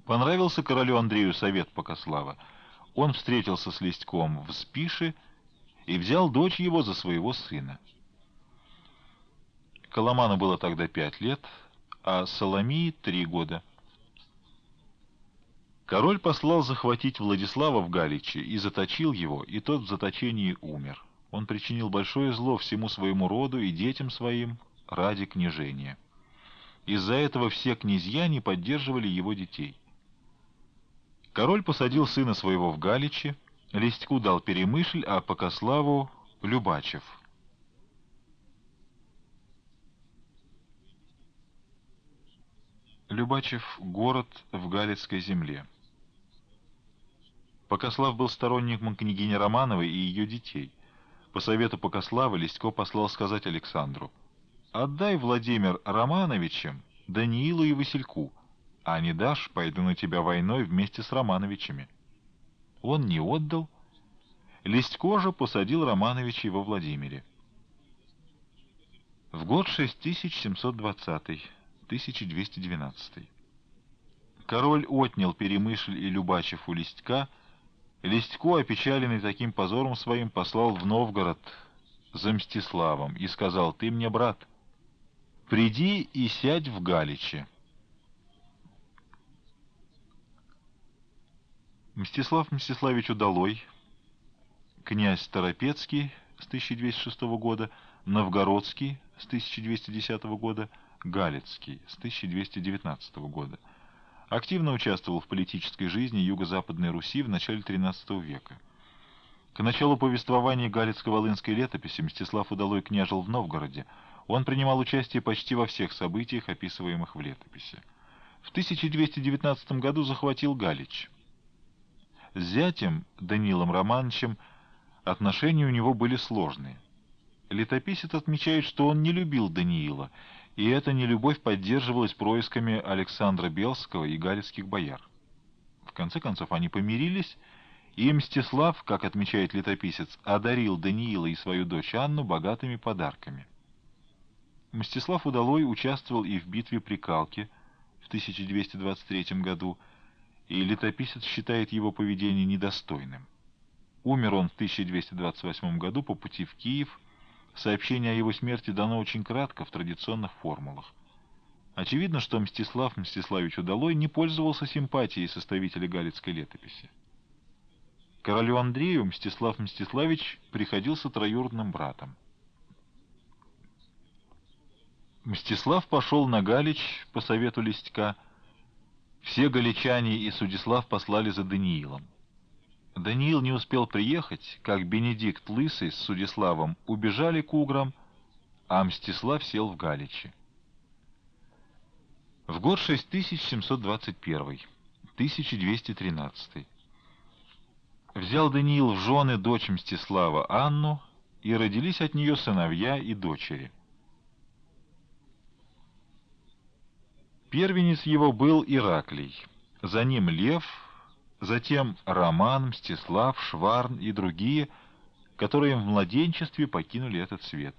Понравился королю Андрею совет Покослава. Он встретился с Листьком в Спише и взял дочь его за своего сына. Коломану было тогда 5 лет, а Соломии 3 года. Король послал захватить Владислава в Галиче и заточил его, и тот в заточении умер. Он причинил большое зло всему своему роду и детям своим ради княжения. Из-за этого все князья не поддерживали его детей. Король посадил сына своего в Галиче, Листьку дал Перемышль, а Покославу — Любачев. Любачев — город в Галицкой земле. Покослав был сторонником княгини Романовой и ее детей. По совету Покослава Листько послал сказать Александру: «Отдай Владимир Романовичам Даниилу и Васильку, а не дашь, пойду на тебя войной вместе с Романовичами». Он не отдал. Листько же посадил Романовичей во Владимире. В год 6720, 1212. Король отнял Перемышль и Любачев у Листька. Листько, опечаленный таким позором своим, послал в Новгород за Мстиславом и сказал: «Ты мне брат, приди и сядь в Галиче». Мстислав Мстиславич Удалой, князь Торопецкий с 1206 года, Новгородский с 1210 года, Галицкий с 1219 года. Активно участвовал в политической жизни Юго-Западной Руси в начале XIII века. К началу повествования Галицко-Волынской летописи Мстислав Удалой княжил в Новгороде. Он принимал участие почти во всех событиях, описываемых в летописи. В 1219 году захватил Галич. С зятем Даниилом Романовичем отношения у него были сложные. Летописец отмечает, что он не любил Даниила, и эта нелюбовь поддерживалась происками Александра Белского и галицких бояр. В конце концов они помирились, и Мстислав, как отмечает летописец, одарил Даниила и свою дочь Анну богатыми подарками. Мстислав Удалой участвовал и в битве при Калке в 1223 году, и летописец считает его поведение недостойным. Умер он в 1228 году по пути в Киев. Сообщение о его смерти дано очень кратко в традиционных формулах. Очевидно, что Мстислав Мстиславич Удалой не пользовался симпатией составителя галицкой летописи. Королю Андрею Мстислав Мстиславич приходился троюродным братом. Мстислав пошел на Галич по совету Листька. Все галичане и Судислав послали за Даниилом. Даниил не успел приехать, как Бенедикт Лысый с Судиславом убежали к уграм, а Мстислав сел в Галиче. В год 6721, 1213. Взял Даниил в жены дочь Мстислава Анну, и родились от нее сыновья и дочери. Первенец его был Ираклий, за ним Лев, затем Роман, Мстислав, Шварн и другие, которые в младенчестве покинули этот свет.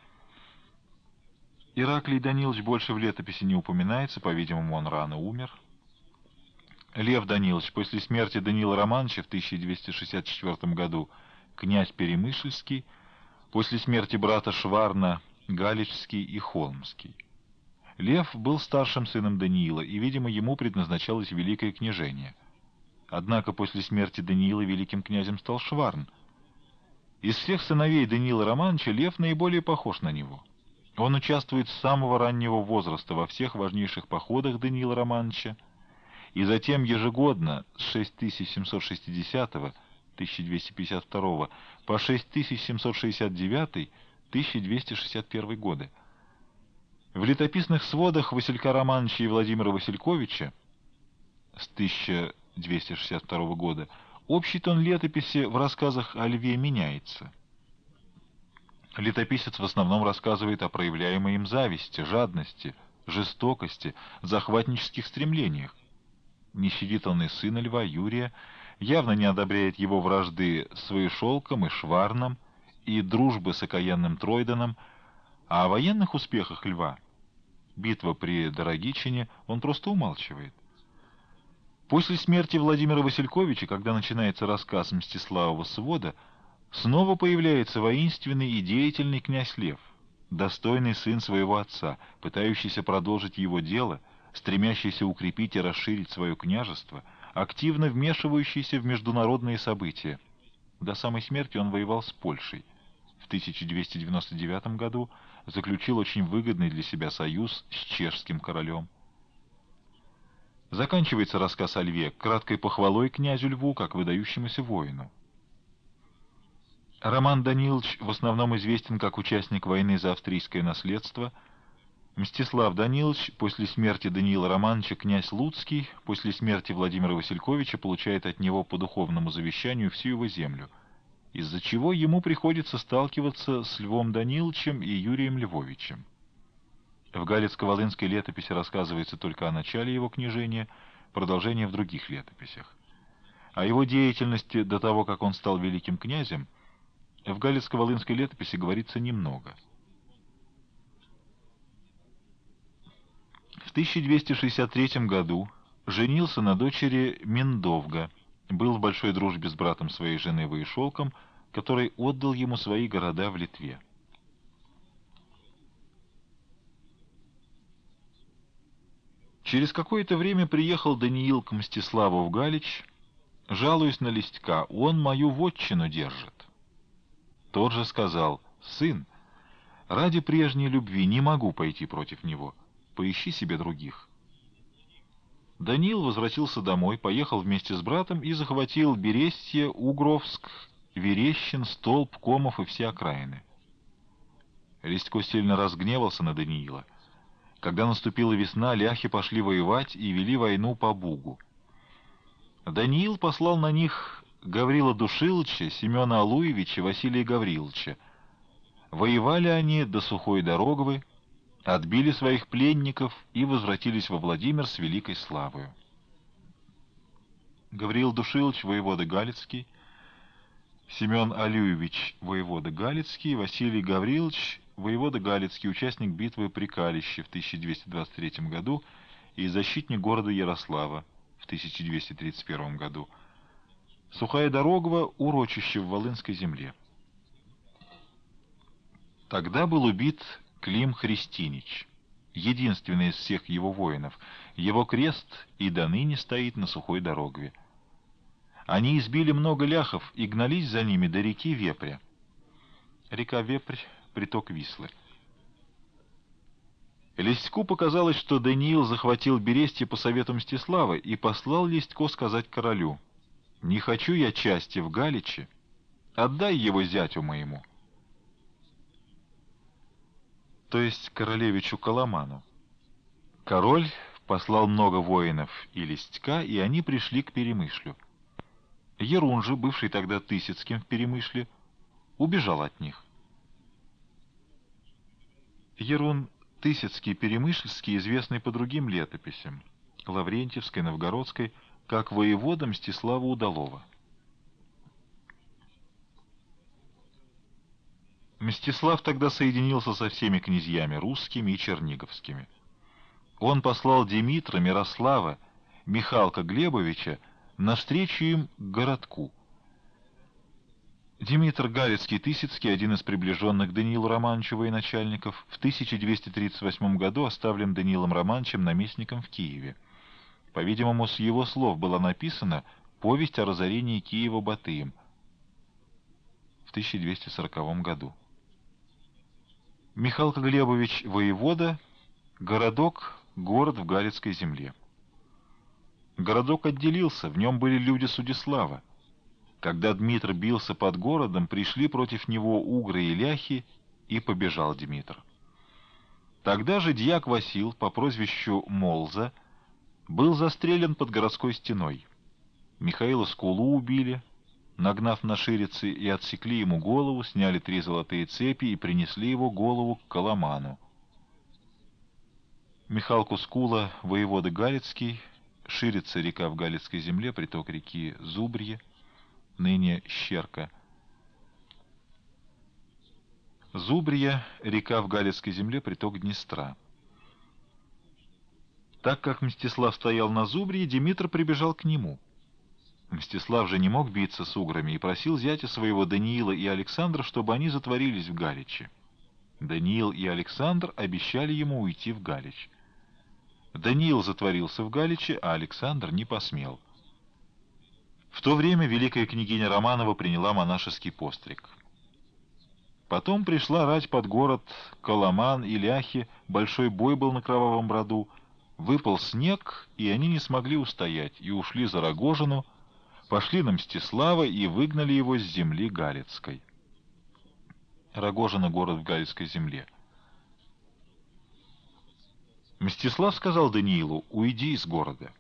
Ираклий Данилович больше в летописи не упоминается, по-видимому, он рано умер. Лев Данилович после смерти Даниила Романовича в 1264 году князь Перемышльский, после смерти брата Шварна Галичский и Холмский. Лев был старшим сыном Даниила, и, видимо, ему предназначалось великое княжение. Однако после смерти Даниила великим князем стал Шварн. Из всех сыновей Даниила Романовича Лев наиболее похож на него. Он участвует с самого раннего возраста во всех важнейших походах Даниила Романовича, и затем ежегодно с 6760 1252 по 6769 1261 годы. В летописных сводах Василька Романовича и Владимира Васильковича с 1262 года общий тон летописи в рассказах о Льве меняется. Летописец в основном рассказывает о проявляемой им зависти, жадности, жестокости, захватнических стремлениях. Не щадит он и сына Льва, Юрия, явно не одобряет его вражды с Воишолком и Шварном и дружбы с окаянным Тройданом, а о военных успехах Льва, битва при Дорогичине, он просто умалчивает. После смерти Владимира Васильковича, когда начинается рассказ Мстиславова свода, снова появляется воинственный и деятельный князь Лев, достойный сын своего отца, пытающийся продолжить его дело, стремящийся укрепить и расширить свое княжество, активно вмешивающийся в международные события. До самой смерти он воевал с Польшей. В 1299 году заключил очень выгодный для себя союз с чешским королем. Заканчивается рассказ о Льве краткой похвалой князю Льву как выдающемуся воину. Роман Данилович в основном известен как участник войны за австрийское наследство. Мстислав Данилович после смерти Даниила Романовича князь Луцкий, после смерти Владимира Васильковича получает от него по духовному завещанию всю его землю, из-за чего ему приходится сталкиваться с Львом Даниловичем и Юрием Львовичем. В Галицко-Волынской летописи рассказывается только о начале его княжения, продолжение в других летописях. О его деятельности до того, как он стал великим князем, в Галицко-Волынской летописи говорится немного. В 1263 году женился на дочери Миндовга, был в большой дружбе с братом своей жены Воишолком, который отдал ему свои города в Литве. Через какое-то время приехал Даниил к Мстиславу в Галич, жалуясь на Листька: «Он мою вотчину держит». Тот же сказал: «Сын, ради прежней любви не могу пойти против него, поищи себе других». Даниил возвратился домой, поехал вместе с братом и захватил Берестье, Угровск, Верещин, Столб, Комов и все окраины. Листько сильно разгневался на Даниила. Когда наступила весна, ляхи пошли воевать и вели войну по Бугу. Даниил послал на них Гаврила Душилыча, Семена Алуевича, Василия Гавриловича. Воевали они до Сухой Дороговы, отбили своих пленников и возвратились во Владимир с великой славою. Гавриил Душилыч, воевода Галицкий, Семен Алюевич, воевода Галицкий, Василий Гаврилович, воевода Галицкий, участник битвы при Калище в 1223 году и защитник города Ярослава в 1231 году. Сухая Дорогова — урочище в Волынской земле. Тогда был убит Клим Христинич, единственный из всех его воинов. Его крест и до ныне стоит на Сухой Дорогове. Они избили много ляхов и гнались за ними до реки Вепря. Река Вепрь — приток Вислы. Листьку показалось, что Даниил захватил Берестье по совету Мстислава и послал Листько сказать королю: «Не хочу я части в Галиче, отдай его зятю моему», то есть королевичу Коломану. Король послал много воинов и Листька, и они пришли к Перемышлю. Ерун же, бывший тогда Тысяцким в Перемышле, убежал от них. Ерун Тысяцкий Перемышльский, известный по другим летописям, Лаврентьевской, Новгородской, как воевода Мстислава Удалова. Мстислав тогда соединился со всеми князьями русскими и черниговскими. Он послал Димитра, Мирослава, Михалка Глебовича навстречу им к городку. Димитр Галицкий-Тысяцкий, один из приближенных Даниилу Романовичу военачальников, в 1238 году оставлен Даниилом Романовичем наместником в Киеве. По-видимому, с его слов была написана повесть о разорении Киева Батыем в 1240 году. Михалка Глебович воевода, городок — город в Галицкой земле. Городок отделился, в нем были люди Судислава. Когда Дмитр бился под городом, пришли против него угры и ляхи, и побежал Дмитр. Тогда же дьяк Васил по прозвищу Молза был застрелен под городской стеной. Михаила Скулу убили, нагнав на ширицы, и отсекли ему голову, сняли 3 золотые цепи и принесли его голову к Коломану. Михалку Скула, воевода Галицкий, Ширица — река в Галицкой земле, приток реки Зубрье, ныне Щерка. Зубрье — река в Галицкой земле, приток Днестра. Так как Мстислав стоял на зубре, Димитр прибежал к нему. Мстислав же не мог биться с уграми и просил зятя своего Даниила и Александра, чтобы они затворились в Галиче. Даниил и Александр обещали ему уйти в Галич. Даниил затворился в Галиче, а Александр не посмел. В то время великая княгиня Романова приняла монашеский постриг. Потом пришла рать под город Коломан и Ляхи, большой бой был на Кровавом Броду, выпал снег, и они не смогли устоять, и ушли за Рогожину, пошли на Мстислава и выгнали его с земли Галицкой. Рогожина — город в Галицкой земле. Мстислав сказал Даниилу: «Уйди из города».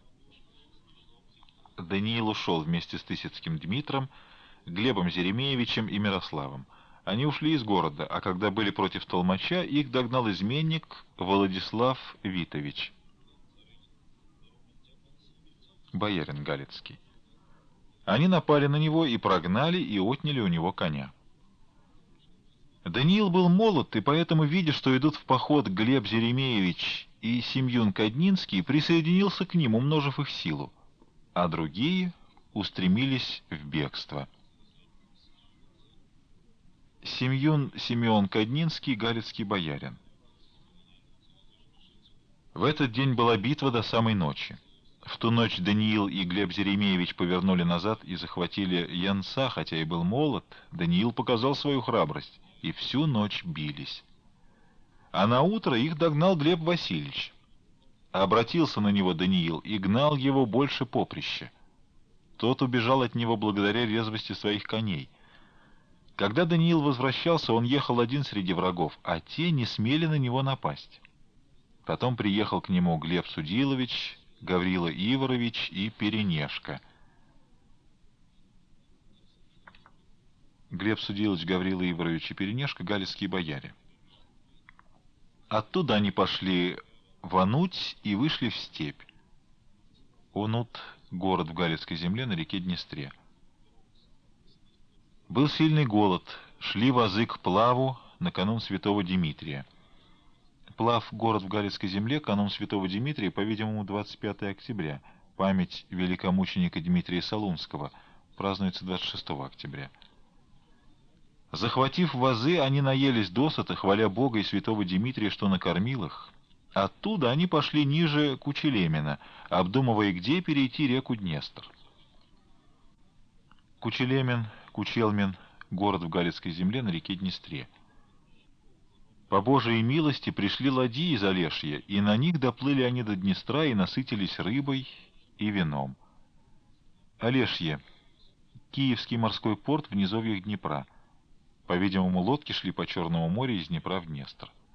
Даниил ушел вместе с Тысяцким Дмитром, Глебом Зеремеевичем и Мирославом. Они ушли из города, а когда были против толмача, их догнал изменник Владислав Витович, боярин галицкий. Они напали на него и прогнали, и отняли у него коня. Даниил был молод, и поэтому, видя, что идут в поход Глеб Зеремеевич и Семьюн Каднинский, присоединился к ним, умножив их силу, а другие устремились в бегство. Семьюн Симеон Каднинский, галицкий боярин. В этот день была битва до самой ночи. В ту ночь Даниил и Глеб Зеремеевич повернули назад и захватили Янца, хотя и был молод. Даниил показал свою храбрость, и всю ночь бились. А на утро их догнал Глеб Васильевич. Обратился на него Даниил и гнал его больше поприща. Тот убежал от него благодаря резвости своих коней. Когда Даниил возвращался, он ехал один среди врагов, а те не смели на него напасть. Потом приехал к нему Глеб Судилович, Гаврила Иворович и Перенешка. Глеб Судилович, Гаврила Иворович и Перенешка — галицкие бояре. Оттуда они пошли в Онуть и вышли в степь. Онут — город в Галицкой земле на реке Днестре. Был сильный голод, шли возы к Плаву на канун святого Димитрия. Плав — город в Галицкой земле, канун святого Димитрия, по-видимому, 25 октября. Память великомученика Дмитрия Солунского празднуется 26 октября. Захватив возы, они наелись досыта, хваля Бога и святого Димитрия, что накормил их. Оттуда они пошли ниже Кучелемина, обдумывая, где перейти реку Днестр. Кучелемин, Кучелмин — город в Галицкой земле на реке Днестре. По Божией милости пришли ладьи из Олешья, и на них доплыли они до Днестра и насытились рыбой и вином. Олешье — Киевский морской порт в низовьях Днепра. По-видимому, лодки шли по Черному морю из Днепра в Днестр.